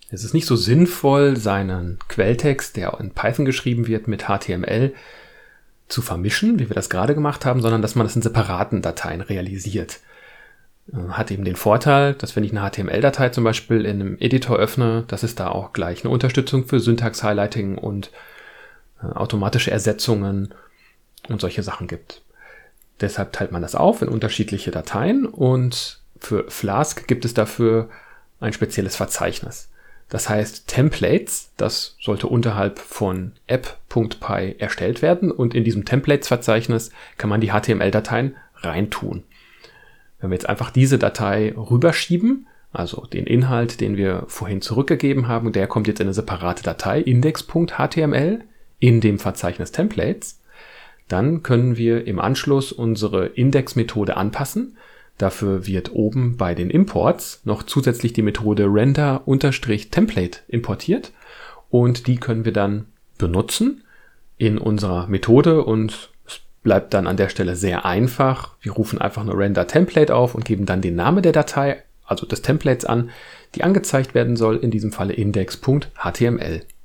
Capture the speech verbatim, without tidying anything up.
Es ist nicht so sinnvoll, seinen Quelltext, der in Python geschrieben wird, mit H T M L zu vermischen, wie wir das gerade gemacht haben, sondern dass man das in separaten Dateien realisiert. Hat eben den Vorteil, dass wenn ich eine H T M L-Datei zum Beispiel in einem Editor öffne, dass es da auch gleich eine Unterstützung für Syntax-Highlighting und äh, automatische Ersetzungen und solche Sachen gibt. Deshalb teilt man das auf in unterschiedliche Dateien und für Flask gibt es dafür ein spezielles Verzeichnis. Das heißt Templates, das sollte unterhalb von app.py erstellt werden und in diesem Templates-Verzeichnis kann man die H T M L-Dateien reintun. Wenn wir jetzt einfach diese Datei rüberschieben, also den Inhalt, den wir vorhin zurückgegeben haben, der kommt jetzt in eine separate Datei, index.html, in dem Verzeichnis Templates, dann können wir im Anschluss unsere Index-Methode anpassen. Dafür wird oben bei den Imports noch zusätzlich die Methode render-template importiert und die können wir dann benutzen in unserer Methode und es bleibt dann an der Stelle sehr einfach. Wir rufen einfach nur render-template auf und geben dann den Namen der Datei, also des Templates an, die angezeigt werden soll, in diesem Falle index.html.